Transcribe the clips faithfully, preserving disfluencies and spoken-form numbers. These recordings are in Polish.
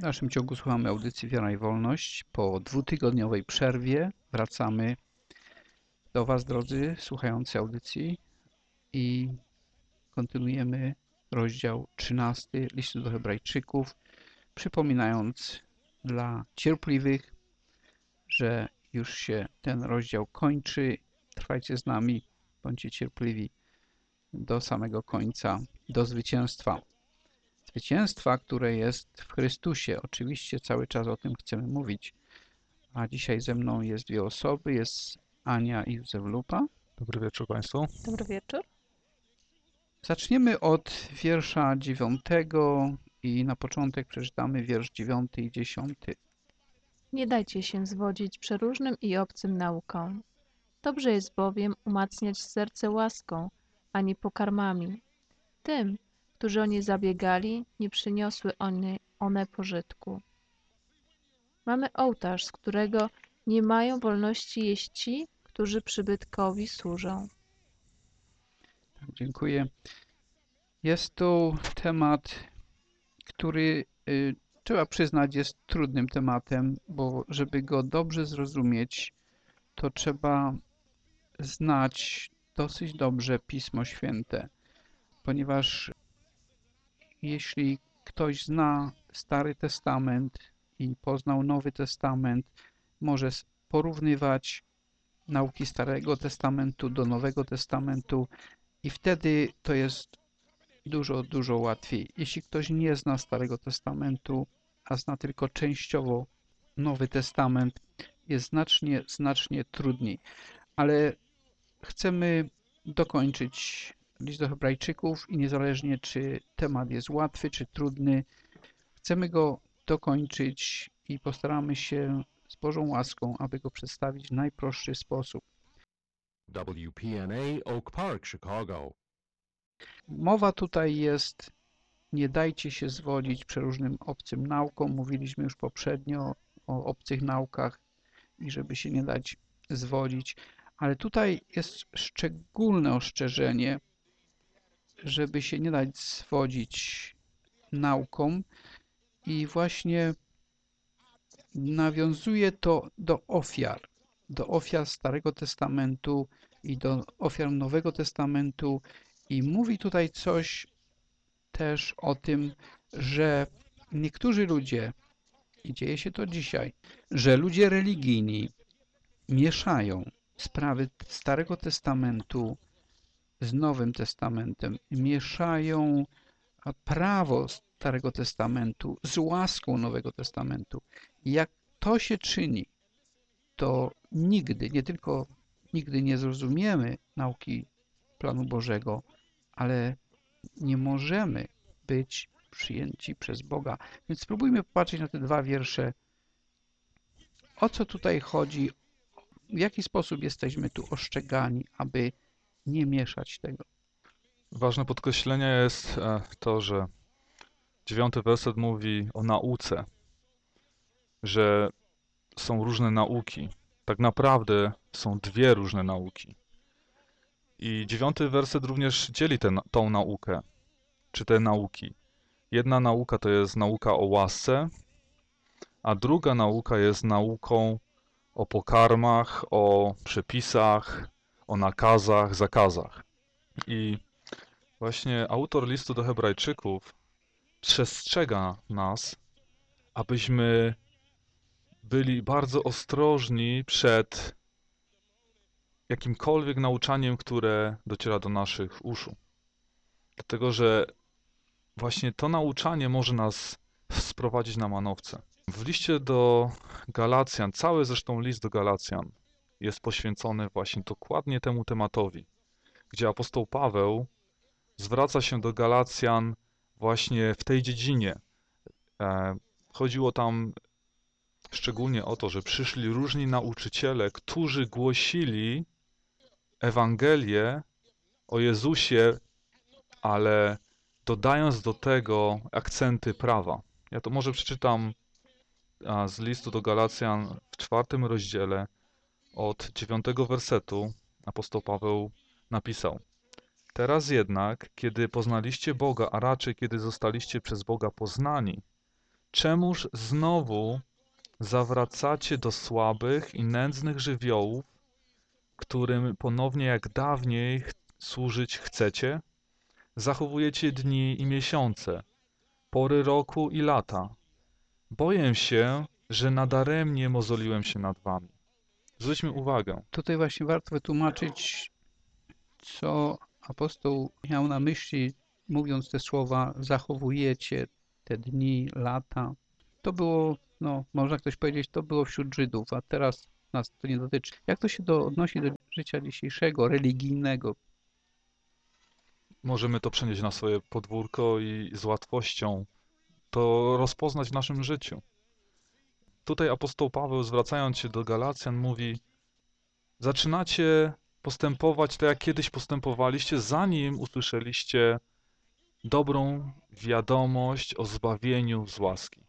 W dalszym ciągu słuchamy audycji Wiara i Wolność. Po dwutygodniowej przerwie wracamy do Was, drodzy słuchający audycji, i kontynuujemy rozdział trzynasty listu do Hebrajczyków, przypominając dla cierpliwych, że już się ten rozdział kończy. Trwajcie z nami, bądźcie cierpliwi do samego końca, do zwycięstwa. Zwycięstwa, które jest w Chrystusie. Oczywiście cały czas o tym chcemy mówić. A dzisiaj ze mną jest dwie osoby. Jest Ania i Józef Lupa. Dobry wieczór Państwu. Dobry wieczór. Zaczniemy od wiersza dziewiątego i na początek przeczytamy wiersz dziewiąty i dziesiąty. Nie dajcie się zwodzić przeróżnym i obcym naukom. Dobrze jest bowiem umacniać serce łaską, a nie pokarmami. Tym, którzy o nie zabiegali, nie przyniosły one, one pożytku. Mamy ołtarz, z którego nie mają wolności jeść ci, którzy przybytkowi służą. Dziękuję. Jest to temat, który y, trzeba przyznać jest trudnym tematem, bo żeby go dobrze zrozumieć, to trzeba znać dosyć dobrze Pismo Święte, ponieważ jeśli ktoś zna Stary Testament i poznał Nowy Testament, może porównywać nauki Starego Testamentu do Nowego Testamentu i wtedy to jest dużo, dużo łatwiej. Jeśli ktoś nie zna Starego Testamentu, a zna tylko częściowo Nowy Testament, jest znacznie, znacznie trudniej. Ale chcemy dokończyć list do Hebrajczyków i niezależnie czy temat jest łatwy czy trudny, chcemy go dokończyć i postaramy się z Bożą łaską, aby go przedstawić w najprostszy sposób. W P N A Oak Park, Chicago. Mowa tutaj jest, nie dajcie się zwodzić przeróżnym obcym naukom. Mówiliśmy już poprzednio o obcych naukach i żeby się nie dać zwodzić. Ale tutaj jest szczególne ostrzeżenie, żeby się nie dać zwodzić naukom i właśnie nawiązuje to do ofiar, do ofiar Starego Testamentu i do ofiar Nowego Testamentu i mówi tutaj coś też o tym, że niektórzy ludzie, i dzieje się to dzisiaj, że ludzie religijni mieszają sprawy Starego Testamentu z Nowym Testamentem, mieszają prawo Starego Testamentu z łaską Nowego Testamentu. I jak to się czyni, to nigdy, nie tylko nigdy nie zrozumiemy nauki planu Bożego, ale nie możemy być przyjęci przez Boga. Więc spróbujmy popatrzeć na te dwa wiersze. O co tutaj chodzi? W jaki sposób jesteśmy tu ostrzegani, aby nie mieszać tego? Ważne podkreślenie jest e, to, że dziewiąty werset mówi o nauce, że są różne nauki. Tak naprawdę są dwie różne nauki. I dziewiąty werset również dzieli tę tą naukę, czy te nauki. Jedna nauka to jest nauka o łasce, a druga nauka jest nauką o pokarmach, o przepisach, o nakazach, zakazach. I właśnie autor listu do Hebrajczyków przestrzega nas, abyśmy byli bardzo ostrożni przed jakimkolwiek nauczaniem, które dociera do naszych uszu. Dlatego, że właśnie to nauczanie może nas sprowadzić na manowce. W liście do Galacjan, cały zresztą list do Galacjan jest poświęcony właśnie dokładnie temu tematowi, gdzie apostoł Paweł zwraca się do Galacjan właśnie w tej dziedzinie. Chodziło tam szczególnie o to, że przyszli różni nauczyciele, którzy głosili Ewangelię o Jezusie, ale dodając do tego akcenty prawa. Ja to może przeczytam z listu do Galacjan w czwartym rozdziale od dziewiątego wersetu. Apostoł Paweł napisał: Teraz jednak, kiedy poznaliście Boga, a raczej kiedy zostaliście przez Boga poznani, Czemuż znowu zawracacie do słabych i nędznych żywiołów, którym ponownie jak dawniej ch- służyć chcecie? Zachowujecie dni i miesiące, pory roku i lata. Boję się, że nadaremnie mozoliłem się nad wami. Zwróćmy uwagę. Tutaj właśnie warto wytłumaczyć, co apostoł miał na myśli, mówiąc te słowa, zachowujecie te dni, lata. To było, no, można ktoś powiedzieć, to było wśród Żydów, a teraz nas to nie dotyczy. Jak to się do, odnosi do życia dzisiejszego, religijnego? Możemy to przenieść na swoje podwórko i z łatwością to rozpoznać w naszym życiu. Tutaj apostoł Paweł, zwracając się do Galacjan, mówi: zaczynacie postępować tak, jak kiedyś postępowaliście, zanim usłyszeliście dobrą wiadomość o zbawieniu z łaski.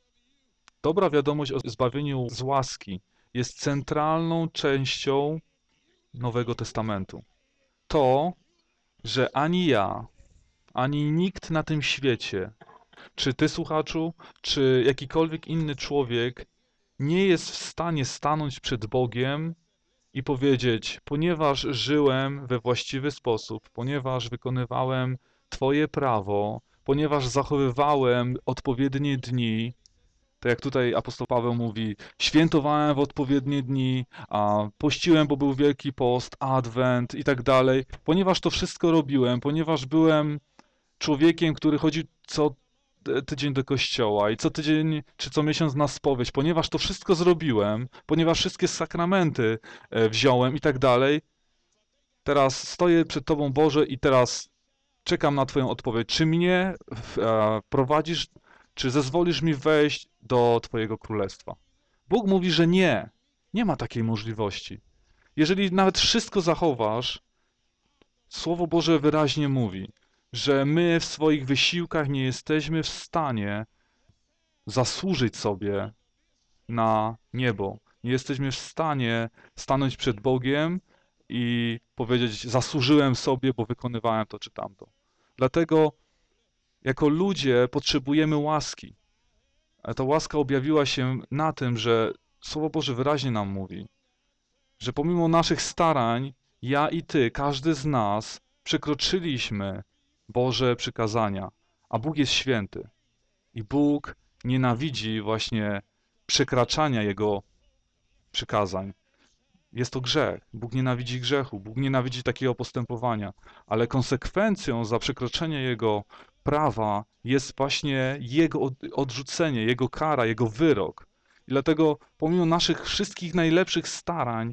Dobra wiadomość o zbawieniu z łaski jest centralną częścią Nowego Testamentu. To, że ani ja, ani nikt na tym świecie, czy ty, słuchaczu, czy jakikolwiek inny człowiek nie jest w stanie stanąć przed Bogiem i powiedzieć: ponieważ żyłem we właściwy sposób, ponieważ wykonywałem Twoje prawo, ponieważ zachowywałem odpowiednie dni, tak jak tutaj apostoł Paweł mówi, świętowałem w odpowiednie dni, a pościłem, bo był Wielki Post, Adwent i tak dalej, ponieważ to wszystko robiłem, ponieważ byłem człowiekiem, który chodził co tydzień do kościoła i co tydzień czy co miesiąc na spowiedź, ponieważ to wszystko zrobiłem, ponieważ wszystkie sakramenty e, wziąłem i tak dalej, teraz stoję przed Tobą, Boże, i teraz czekam na Twoją odpowiedź. Czy mnie w- e, prowadzisz, czy zezwolisz mi wejść do Twojego królestwa? Bóg mówi, że nie. Nie ma takiej możliwości. Jeżeli nawet wszystko zachowasz, Słowo Boże wyraźnie mówi, że my w swoich wysiłkach nie jesteśmy w stanie zasłużyć sobie na niebo. Nie jesteśmy w stanie stanąć przed Bogiem i powiedzieć: zasłużyłem sobie, bo wykonywałem to czy tamto. Dlatego jako ludzie potrzebujemy łaski. A ta łaska objawiła się na tym, że Słowo Boże wyraźnie nam mówi, że pomimo naszych starań, ja i ty, każdy z nas, przekroczyliśmy Boże przykazania, a Bóg jest święty. I Bóg nienawidzi właśnie przekraczania Jego przykazań. Jest to grzech. Bóg nienawidzi grzechu, Bóg nienawidzi takiego postępowania, ale konsekwencją za przekroczenie Jego prawa jest właśnie Jego od- odrzucenie, Jego kara, Jego wyrok. I dlatego pomimo naszych wszystkich najlepszych starań,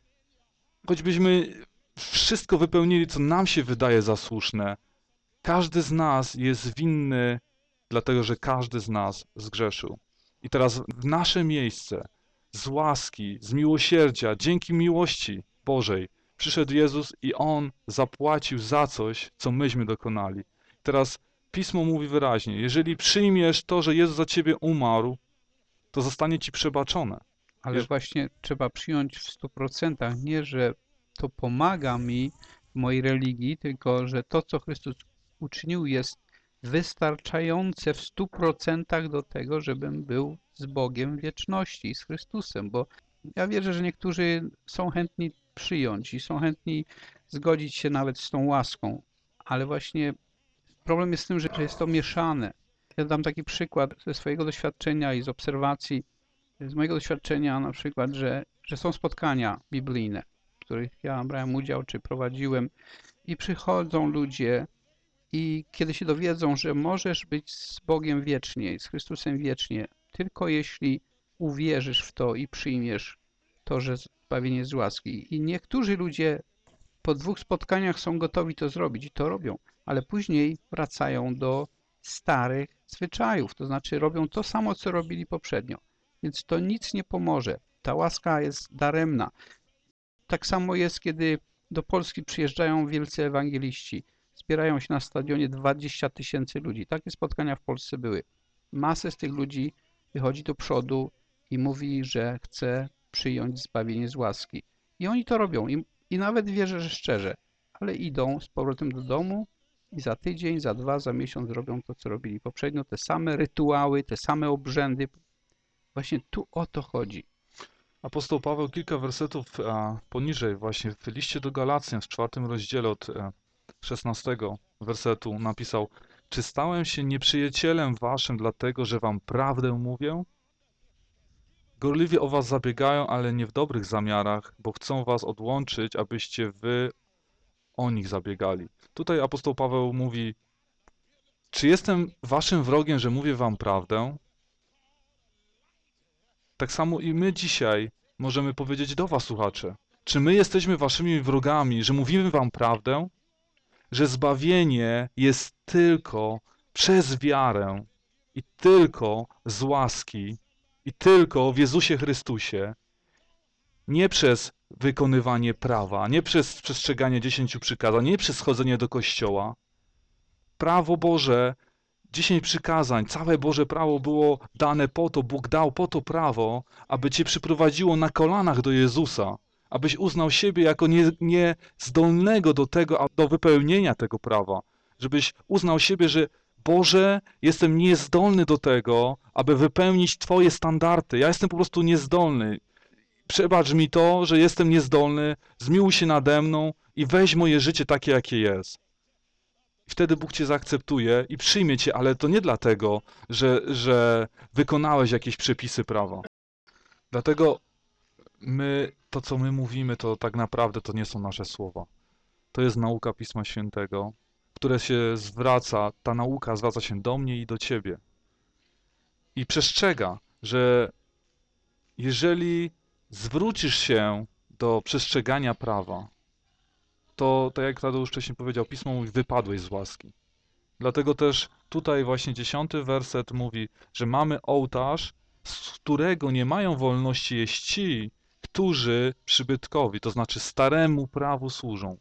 choćbyśmy wszystko wypełnili, co nam się wydaje za słuszne, każdy z nas jest winny, dlatego że każdy z nas zgrzeszył. I teraz w nasze miejsce, z łaski, z miłosierdzia, dzięki miłości Bożej, przyszedł Jezus i On zapłacił za coś, co myśmy dokonali. Teraz Pismo mówi wyraźnie: jeżeli przyjmiesz to, że Jezus za ciebie umarł, to zostanie ci przebaczone. Ale Jeż- właśnie trzeba przyjąć w stu procentach, nie, że to pomaga mi w mojej religii, tylko że to, co Chrystus uczynił, jest wystarczające w stu procentach do tego, żebym był z Bogiem w wieczności, z Chrystusem, bo ja wierzę, że niektórzy są chętni przyjąć i są chętni zgodzić się nawet z tą łaską, ale właśnie problem jest w tym, że że jest to mieszane. Ja dam taki przykład ze swojego doświadczenia i z obserwacji, z mojego doświadczenia na przykład, że, że są spotkania biblijne, w których ja brałem udział czy prowadziłem i przychodzą ludzie i kiedy się dowiedzą, że możesz być z Bogiem wiecznie i z Chrystusem wiecznie, tylko jeśli uwierzysz w to i przyjmiesz to, że zbawienie z łaski. I niektórzy ludzie po dwóch spotkaniach są gotowi to zrobić i to robią, ale później wracają do starych zwyczajów, to znaczy robią to samo, co robili poprzednio. Więc to nic nie pomoże. Ta łaska jest daremna. Tak samo jest, kiedy do Polski przyjeżdżają wielcy ewangeliści. Zbierają się na stadionie dwadzieścia tysięcy ludzi. Takie spotkania w Polsce były. Masę z tych ludzi wychodzi do przodu i mówi, że chce przyjąć zbawienie z łaski. I oni to robią. I, i nawet wierzę, że szczerze. Ale idą z powrotem do domu I za tydzień, za dwa, za miesiąc robią to, co robili poprzednio, te same rytuały, te same obrzędy. Właśnie tu o to chodzi. Apostoł Paweł kilka wersetów a, poniżej, właśnie w liście do Galacjan w czwartym rozdziale od e, szesnastego wersetu napisał: Czy stałem się nieprzyjacielem waszym dlatego, że wam prawdę mówię? Gorliwie o was zabiegają, ale nie w dobrych zamiarach, bo chcą was odłączyć, abyście wy o nich zabiegali. Tutaj apostoł Paweł mówi: Czy jestem waszym wrogiem, że mówię wam prawdę? Tak samo i my dzisiaj możemy powiedzieć do was, słuchacze. Czy my jesteśmy waszymi wrogami, że mówimy wam prawdę? Że zbawienie jest tylko przez wiarę i tylko z łaski i tylko w Jezusie Chrystusie, nie przez wykonywanie prawa, nie przez przestrzeganie dziesięciu przykazań, nie przez chodzenie do kościoła. Prawo Boże, dziesięć przykazań, całe Boże prawo było dane po to, Bóg dał po to prawo, aby cię przyprowadziło na kolanach do Jezusa, abyś uznał siebie jako nie- niezdolnego do tego, a do wypełnienia tego prawa. Żebyś uznał siebie, że Boże, jestem niezdolny do tego, aby wypełnić Twoje standardy. Ja jestem po prostu niezdolny. Przebacz mi to, że jestem niezdolny, zmiłuj się nade mną i weź moje życie takie, jakie jest. I wtedy Bóg cię zaakceptuje i przyjmie cię, ale to nie dlatego, że, że wykonałeś jakieś przepisy prawa. Dlatego my, to co my mówimy, to tak naprawdę to nie są nasze słowa. To jest nauka Pisma Świętego, które się zwraca, ta nauka zwraca się do mnie i do ciebie. I przestrzega, że jeżeli zwrócisz się do przestrzegania prawa, to, tak jak Tadeusz wcześniej powiedział, Pismo mówi, wypadłeś z łaski. Dlatego też tutaj właśnie dziesiąty werset mówi, że mamy ołtarz, z którego nie mają wolności jeść ci, którzy przybytkowi, to znaczy staremu prawu służą.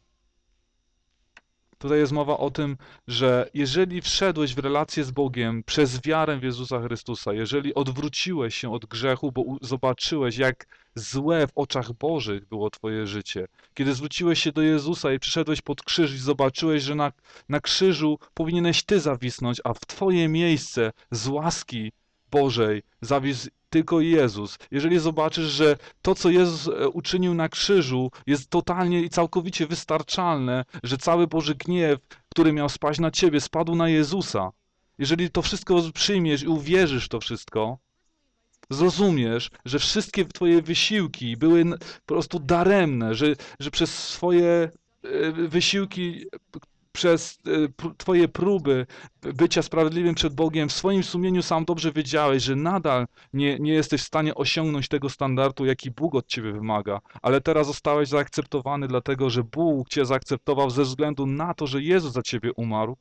Tutaj jest mowa o tym, że jeżeli wszedłeś w relację z Bogiem przez wiarę w Jezusa Chrystusa, jeżeli odwróciłeś się od grzechu, bo u- zobaczyłeś, jak złe w oczach Bożych było twoje życie, kiedy zwróciłeś się do Jezusa i przyszedłeś pod krzyż i zobaczyłeś, że na, na krzyżu powinieneś ty zawisnąć, a w twoje miejsce z łaski Bożej zawisł tylko Jezus. Jeżeli zobaczysz, że to, co Jezus e, uczynił na krzyżu, jest totalnie i całkowicie wystarczalne, że cały Boży gniew, który miał spaść na ciebie, spadł na Jezusa. Jeżeli to wszystko przyjmiesz i uwierzysz w to wszystko, zrozumiesz, że wszystkie twoje wysiłki były n- po prostu daremne, że, że przez swoje e, wysiłki, p- przez e, pr- twoje próby bycia sprawiedliwym przed Bogiem, w swoim sumieniu sam dobrze wiedziałeś, że nadal nie, nie jesteś w stanie osiągnąć tego standardu, jaki Bóg od ciebie wymaga, ale teraz zostałeś zaakceptowany dlatego, że Bóg cię zaakceptował ze względu na to, że Jezus za ciebie umarł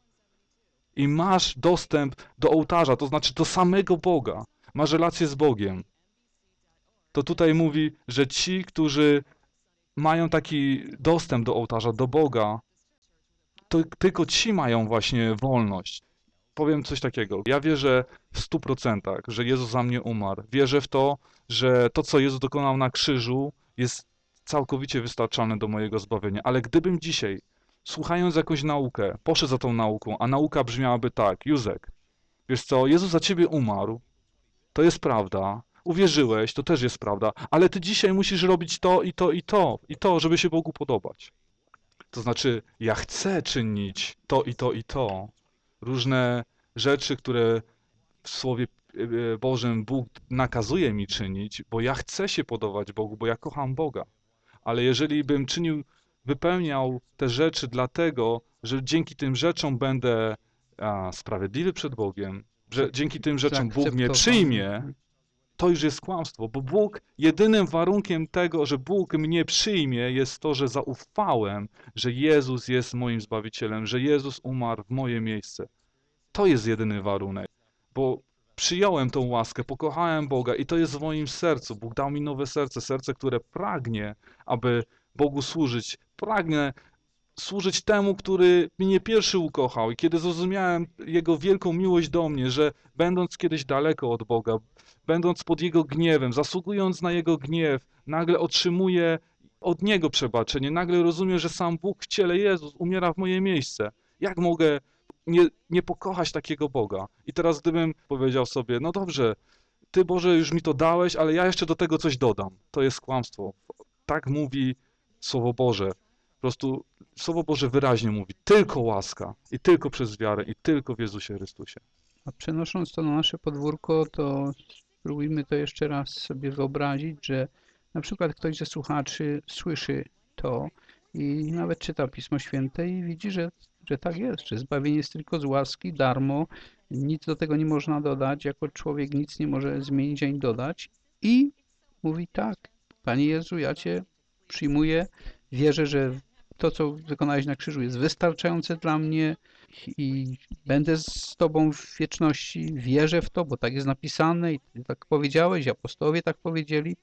i masz dostęp do ołtarza, to znaczy do samego Boga. Masz relację z Bogiem. To tutaj mówi, że ci, którzy mają taki dostęp do ołtarza, do Boga, to tylko ci mają właśnie wolność. Powiem coś takiego. Ja wierzę w stu procentach, że Jezus za mnie umarł. Wierzę w to, że to, co Jezus dokonał na krzyżu, jest całkowicie wystarczalne do mojego zbawienia. Ale gdybym dzisiaj, słuchając jakąś naukę, poszedł za tą nauką, a nauka brzmiałaby tak: Józek, wiesz co, Jezus za ciebie umarł, to jest prawda, uwierzyłeś, to też jest prawda, ale ty dzisiaj musisz robić to i to i to, i to, żeby się Bogu podobać. To znaczy, ja chcę czynić to i to i to, różne rzeczy, które w Słowie e, Bożym Bóg nakazuje mi czynić, bo ja chcę się podobać Bogu, bo ja kocham Boga. Ale jeżeli bym czynił, wypełniał te rzeczy dlatego, że dzięki tym rzeczom będę a, sprawiedliwy przed Bogiem, że dzięki tym rzeczom Bóg mnie Zaakceptowany. przyjmie, to już jest kłamstwo, bo Bóg, jedynym warunkiem tego, że Bóg mnie przyjmie, jest to, że zaufałem, że Jezus jest moim Zbawicielem, że Jezus umarł w moje miejsce. To jest jedyny warunek, bo przyjąłem tą łaskę, pokochałem Boga i to jest w moim sercu. Bóg dał mi nowe serce, serce, które pragnie, aby Bogu służyć. Pragnę służyć temu, który mnie pierwszy ukochał. I kiedy zrozumiałem Jego wielką miłość do mnie, że będąc kiedyś daleko od Boga, będąc pod Jego gniewem, zasługując na Jego gniew, nagle otrzymuję od Niego przebaczenie. Nagle rozumiem, że sam Bóg w ciele Jezus umiera w moje miejsce. Jak mogę nie, nie pokochać takiego Boga? I teraz gdybym powiedział sobie, no dobrze, Ty Boże już mi to dałeś, ale ja jeszcze do tego coś dodam. To jest kłamstwo. Tak mówi Słowo Boże. Po prostu Słowo Boże wyraźnie mówi, tylko łaska i tylko przez wiarę i tylko w Jezusie Chrystusie. A przenosząc to na nasze podwórko, to spróbujmy to jeszcze raz sobie wyobrazić, że na przykład ktoś ze słuchaczy słyszy to i nawet czyta Pismo Święte i widzi, że, że tak jest, że zbawienie jest tylko z łaski, darmo, nic do tego nie można dodać, jako człowiek nic nie może zmienić ani dodać i mówi tak, Panie Jezu, ja Cię przyjmuję, wierzę, że to, co wykonałeś na krzyżu jest wystarczające dla mnie i będę z Tobą w wieczności, wierzę w to, bo tak jest napisane i Ty tak powiedziałeś, apostołowie tak powiedzieli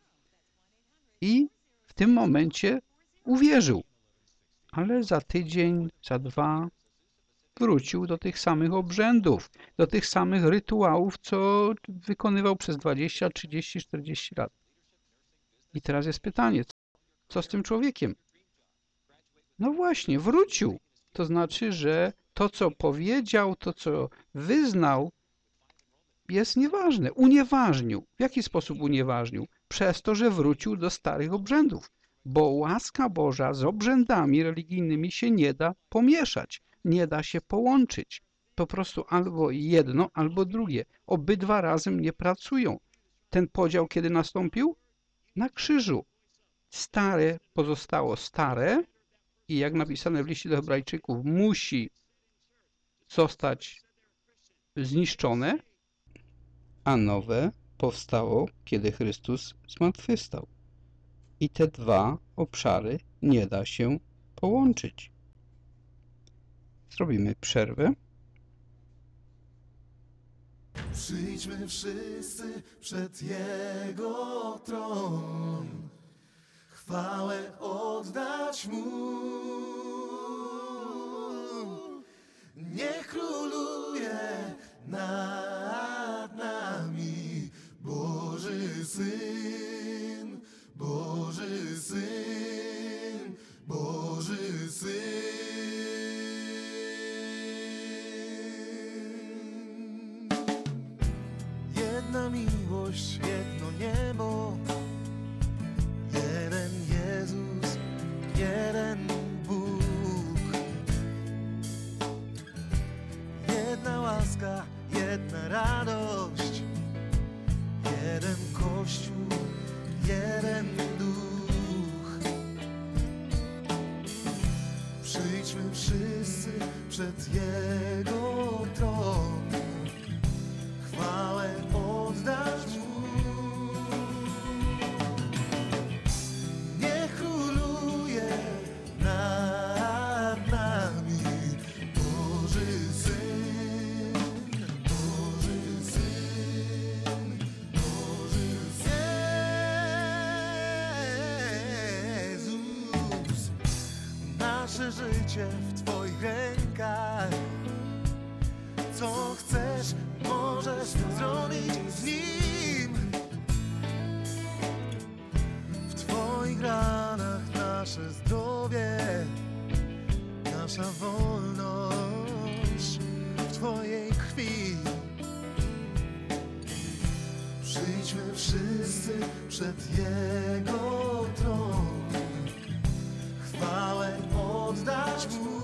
i w tym momencie uwierzył, ale za tydzień, za dwa wrócił do tych samych obrzędów, do tych samych rytuałów, co wykonywał przez dwadzieścia, trzydzieści, czterdzieści lat. I teraz jest pytanie, co z tym człowiekiem? No właśnie, wrócił. To znaczy, że to, co powiedział, to, co wyznał, jest nieważne. Unieważnił. W jaki sposób unieważnił? Przez to, że wrócił do starych obrzędów. Bo łaska Boża z obrzędami religijnymi się nie da pomieszać. Nie da się połączyć. Po prostu albo jedno, albo drugie. Obydwa razem nie pracują. Ten podział kiedy nastąpił? Na krzyżu. Stare pozostało stare i jak napisane w liście do Hebrajczyków, musi zostać zniszczone, a nowe powstało, kiedy Chrystus zmartwychwstał. I te dwa obszary nie da się połączyć. Zrobimy przerwę. Przyjdźmy wszyscy przed Jego tron, chwałę oddać Mu. Niech króluje nad nami Boży Syn, Boży Syn, Boży Syn. Jedna miłość, jedno niebo, jeden Jezus, jeden Bóg. Jedna łaska, jedna radość, jeden Kościół, jeden Duch. Przyjdźmy wszyscy przed Jego tron, chwałę oddać Mu. Niech króluje nad nami Boży Syn, Boży Syn, Boży Jezus. Nasze życie w Twoich rękach. Co chcesz, możesz zrobić z nim. W Twoich ranach nasze zdrowie, nasza wolność w Twojej krwi. Przyjdźmy wszyscy przed Jego tron, chwałę oddać Mu.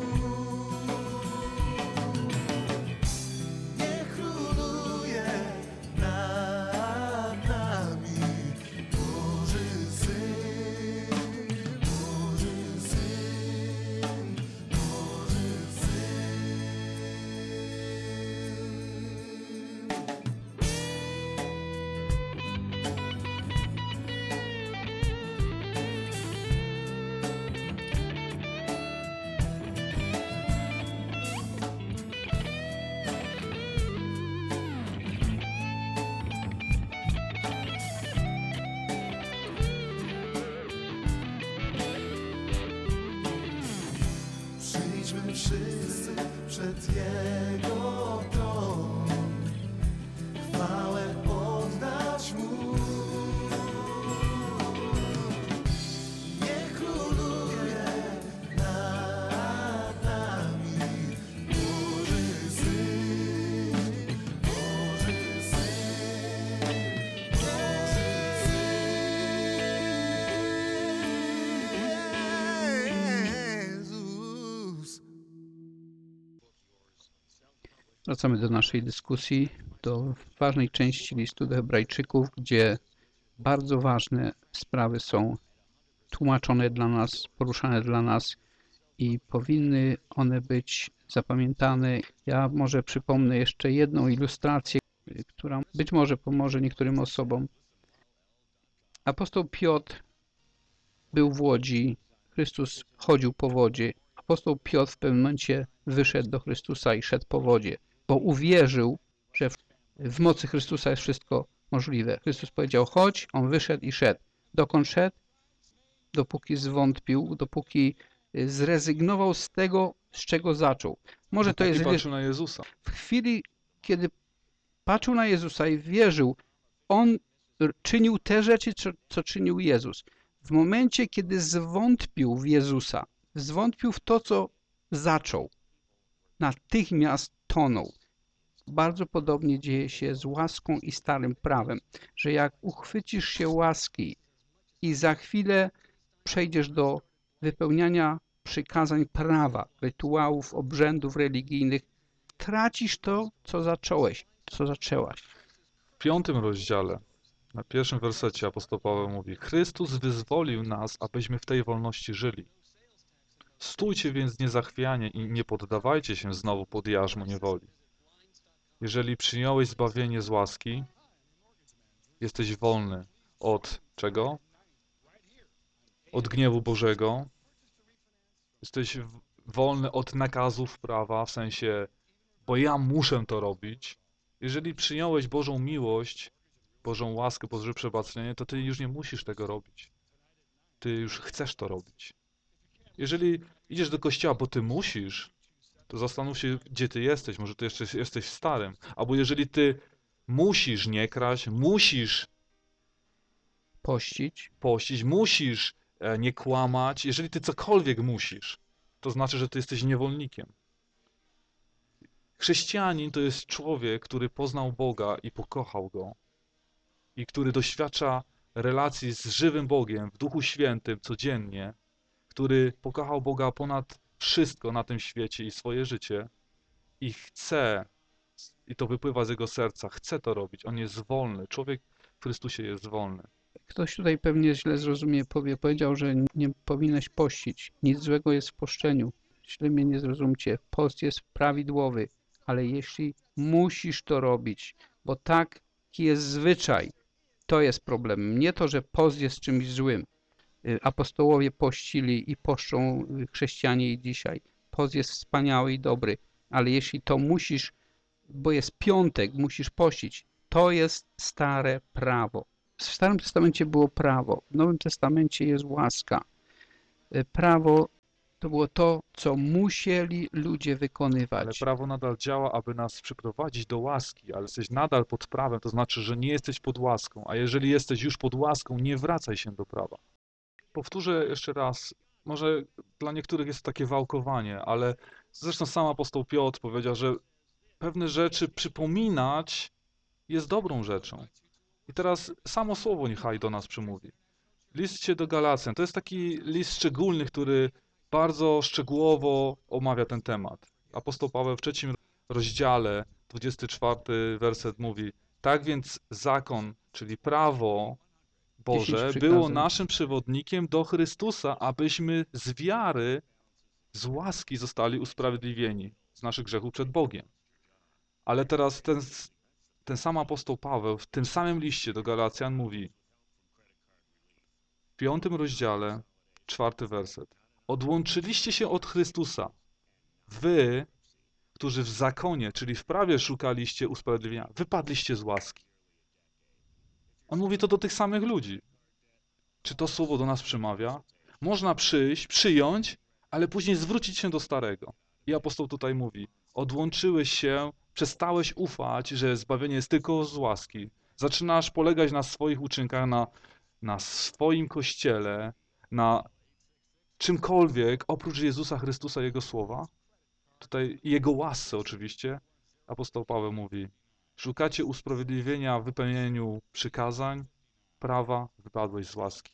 Przyjdźmy wszyscy przed Jego tron, chwałę oddać Mu. Niech króluje nad nami Wracamy do naszej dyskusji, do ważnej części listu do Hebrajczyków, gdzie bardzo ważne sprawy są tłumaczone dla nas, poruszane dla nas i powinny one być zapamiętane. Ja może przypomnę jeszcze jedną ilustrację, która być może pomoże niektórym osobom. Apostoł Piotr był w łodzi, Chrystus chodził po wodzie. Apostoł Piotr w pewnym momencie wyszedł do Chrystusa i szedł po wodzie, bo uwierzył, że w, w mocy Chrystusa jest wszystko możliwe. Chrystus powiedział: chodź, on wyszedł i szedł. Dokąd szedł? Dopóki zwątpił, dopóki zrezygnował z tego, z czego zaczął. Może to jest... I patrzył na Jezusa. W chwili, kiedy patrzył na Jezusa i wierzył, on czynił te rzeczy, co, co czynił Jezus. W momencie, kiedy zwątpił w Jezusa, zwątpił w to, co zaczął, natychmiast tonął. Bardzo podobnie dzieje się z łaską i starym prawem, że jak uchwycisz się łaski i za chwilę przejdziesz do wypełniania przykazań prawa, rytuałów, obrzędów religijnych, tracisz to, co zacząłeś, co zaczęłaś. W piątym rozdziale, na pierwszym wersecie apostoł Paweł mówi: Chrystus wyzwolił nas, abyśmy w tej wolności żyli. Stójcie więc niezachwianie i nie poddawajcie się znowu pod jarzmo niewoli. Jeżeli przyjąłeś zbawienie z łaski, jesteś wolny od czego? Od gniewu Bożego. Jesteś w- wolny od nakazów prawa, w sensie, bo ja muszę to robić. Jeżeli przyjąłeś Bożą miłość, Bożą łaskę, Boże przebaczenie, to ty już nie musisz tego robić. Ty już chcesz to robić. Jeżeli idziesz do kościoła, bo ty musisz, to zastanów się, gdzie ty jesteś. Może ty jeszcze jesteś w starym. Albo jeżeli ty musisz nie kraść, musisz Pościć. pościć, musisz e, nie kłamać, jeżeli ty cokolwiek musisz, to znaczy, że ty jesteś niewolnikiem. Chrześcijanin to jest człowiek, który poznał Boga i pokochał Go i który doświadcza relacji z żywym Bogiem w Duchu Świętym codziennie, który pokochał Boga ponad wszystko na tym świecie i swoje życie i chce, i to wypływa z jego serca, chce to robić. On jest wolny. Człowiek w Chrystusie jest wolny. Ktoś tutaj pewnie źle zrozumie, powie, powiedział, że nie powinieneś pościć. Nic złego jest w poszczeniu. Źle mnie nie zrozumcie. Post jest prawidłowy, ale jeśli musisz to robić, bo taki jest zwyczaj, to jest problem. Nie to, że post jest czymś złym. Y, Apostołowie pościli i poszczą y, chrześcijanie i dzisiaj. Post jest wspaniały i dobry, ale jeśli to musisz, bo jest piątek, musisz pościć, to jest stare prawo. W Starym Testamencie było prawo, w Nowym Testamencie jest łaska. Y, Prawo to było to, co musieli ludzie Ale wykonywać. prawo nadal działa, aby nas przyprowadzić do łaski, ale jesteś nadal pod prawem, to znaczy, że nie jesteś pod łaską, a jeżeli jesteś już pod łaską, nie wracaj się do prawa. Powtórzę jeszcze raz, może dla niektórych jest to takie wałkowanie, ale zresztą sam apostoł Piotr powiedział, że pewne rzeczy przypominać jest dobrą rzeczą. I teraz samo słowo niechaj do nas przemówi. Listie do Galacjan to jest taki list szczególny, który bardzo szczegółowo omawia ten temat. Apostoł Paweł w trzecim rozdziale, dwudziesty czwarty werset mówi: tak więc zakon, czyli prawo Boże, Dziesięć było przykazań. naszym przewodnikiem do Chrystusa, abyśmy z wiary, z łaski zostali usprawiedliwieni z naszych grzechów przed Bogiem. Ale teraz ten, ten sam apostoł Paweł w tym samym liście do Galacjan mówi w piątym rozdziale, czwarty werset: odłączyliście się od Chrystusa, wy, którzy w zakonie, czyli w prawie szukaliście usprawiedliwienia, wypadliście z łaski. On mówi to do tych samych ludzi. Czy to słowo do nas przemawia? Można przyjść, przyjąć, ale później zwrócić się do starego. I apostoł tutaj mówi: odłączyłeś się, przestałeś ufać, że zbawienie jest tylko z łaski. Zaczynasz polegać na swoich uczynkach, na, na swoim kościele, na czymkolwiek oprócz Jezusa Chrystusa i Jego słowa. Tutaj i Jego łasce oczywiście. Apostoł Paweł mówi: szukacie usprawiedliwienia w wypełnieniu przykazań, prawa, wypadłeś z łaski.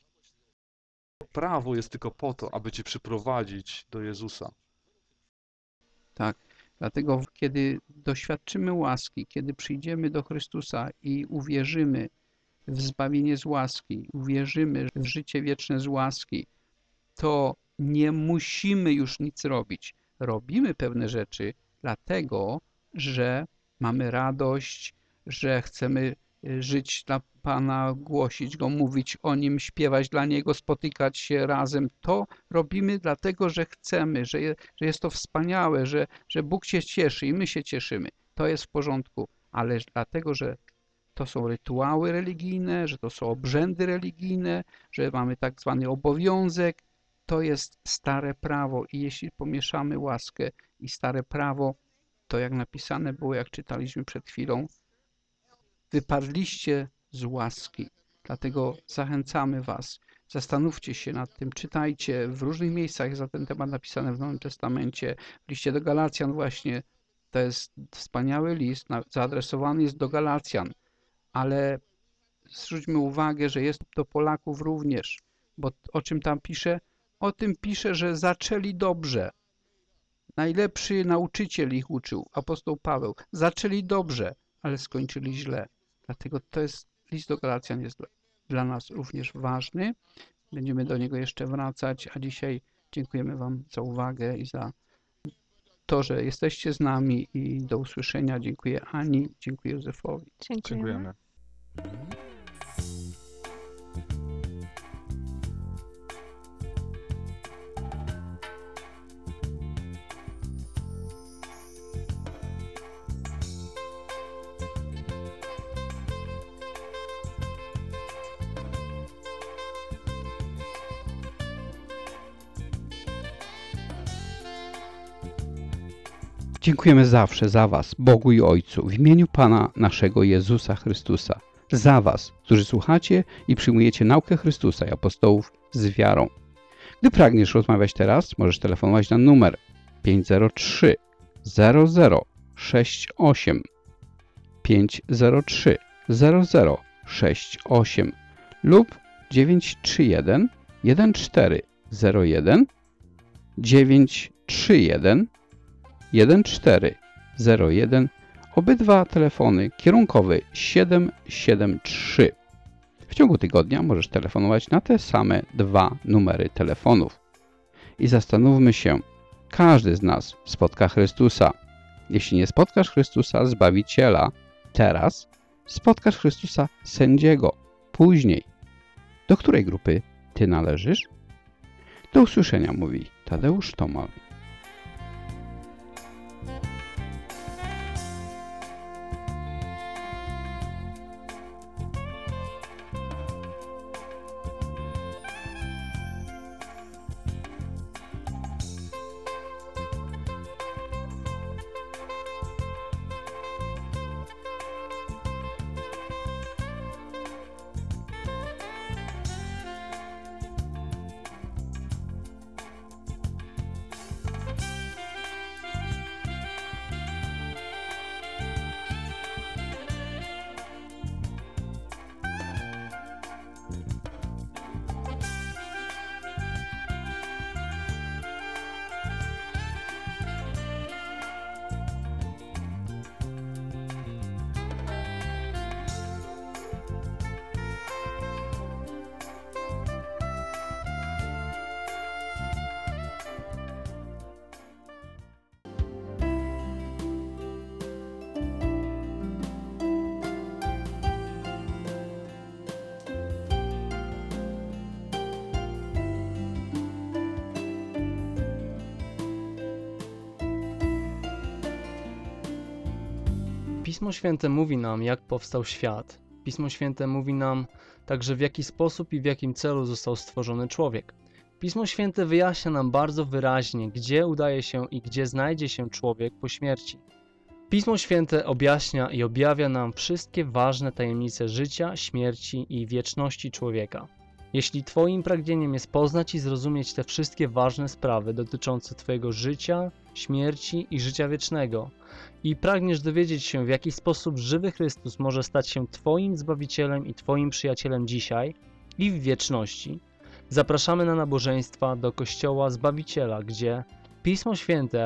Prawo jest tylko po to, aby cię przyprowadzić do Jezusa. Tak. Dlatego kiedy doświadczymy łaski, kiedy przyjdziemy do Chrystusa i uwierzymy w zbawienie z łaski, uwierzymy w życie wieczne z łaski, to nie musimy już nic robić. Robimy pewne rzeczy dlatego, że mamy radość, że chcemy żyć dla Pana, głosić Go, mówić o Nim, śpiewać dla Niego, spotykać się razem. To robimy dlatego, że chcemy, że, je, że jest to wspaniałe, że, że Bóg się cieszy i my się cieszymy. To jest w porządku, ale dlatego, że to są rytuały religijne, że to są obrzędy religijne, że mamy tak zwany obowiązek, to jest stare prawo i jeśli pomieszamy łaskę i stare prawo, to jak napisane było, jak czytaliśmy przed chwilą, wypadliście z łaski. Dlatego zachęcamy was, zastanówcie się nad tym, czytajcie w różnych miejscach jest na ten temat napisane w Nowym Testamencie, w liście do Galacjan właśnie, to jest wspaniały list, zaadresowany jest do Galacjan, ale zwróćmy uwagę, że jest do Polaków również, bo o czym tam pisze? O tym pisze, że zaczęli dobrze. Najlepszy nauczyciel ich uczył, apostoł Paweł. Zaczęli dobrze, ale skończyli źle. Dlatego to jest, list do Galacjan jest dla, dla nas również ważny. Będziemy do niego jeszcze wracać, a dzisiaj dziękujemy wam za uwagę i za to, że jesteście z nami i do usłyszenia. Dziękuję Ani, dziękuję Józefowi. Dziękujemy. Dziękujemy. Dziękujemy zawsze za was, Bogu i Ojcu, w imieniu Pana naszego Jezusa Chrystusa. Za was, którzy słuchacie i przyjmujecie naukę Chrystusa i apostołów z wiarą. Gdy pragniesz rozmawiać teraz, możesz telefonować na numer pięć zero trzy zero zero sześć osiem pięć zero trzy zero zero sześć osiem lub dziewięć trzy jeden jeden cztery zero jeden dziewięć trzy jeden jeden cztery zero jeden. Obydwa telefony kierunkowy siedem siedem trzy. W ciągu tygodnia możesz telefonować na te same dwa numery telefonów. I zastanówmy się, każdy z nas spotka Chrystusa. Jeśli nie spotkasz Chrystusa, Zbawiciela, teraz spotkasz Chrystusa, Sędziego, później. Do której grupy ty należysz? Do usłyszenia, mówi Tadeusz Tomal. Pismo Święte mówi nam, jak powstał świat. Pismo Święte mówi nam także, w jaki sposób i w jakim celu został stworzony człowiek. Pismo Święte wyjaśnia nam bardzo wyraźnie, gdzie udaje się i gdzie znajdzie się człowiek po śmierci. Pismo Święte objaśnia i objawia nam wszystkie ważne tajemnice życia, śmierci i wieczności człowieka. Jeśli Twoim pragnieniem jest poznać i zrozumieć te wszystkie ważne sprawy dotyczące Twojego życia, śmierci i życia wiecznego i pragniesz dowiedzieć się, w jaki sposób żywy Chrystus może stać się Twoim Zbawicielem i Twoim przyjacielem dzisiaj i w wieczności, zapraszamy na nabożeństwa do Kościoła Zbawiciela, gdzie Pismo Święte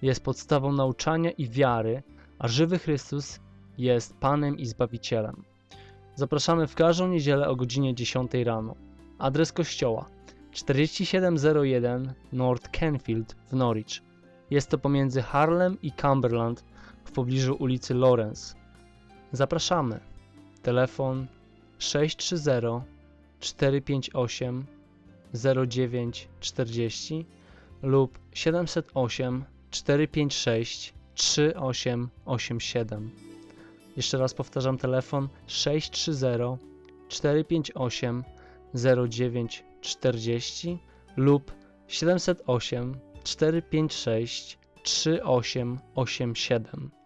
jest podstawą nauczania i wiary, a żywy Chrystus jest Panem i Zbawicielem. Zapraszamy w każdą niedzielę o godzinie dziesiątej rano. Adres kościoła czterdzieści siedem zero jeden North Canfield w Norwich. Jest to pomiędzy Harlem i Cumberland w pobliżu ulicy Lawrence. Zapraszamy. Telefon sześć trzy zero cztery pięć osiem zero dziewięć czterdzieści lub siedem zero osiem cztery pięć sześć trzy osiem osiem siedem. Jeszcze raz powtarzam, telefon sześć trzy zero cztery pięć osiem zero dziewięć czterdzieści lub siedem zero osiem cztery pięć sześć trzy osiem osiem siedem.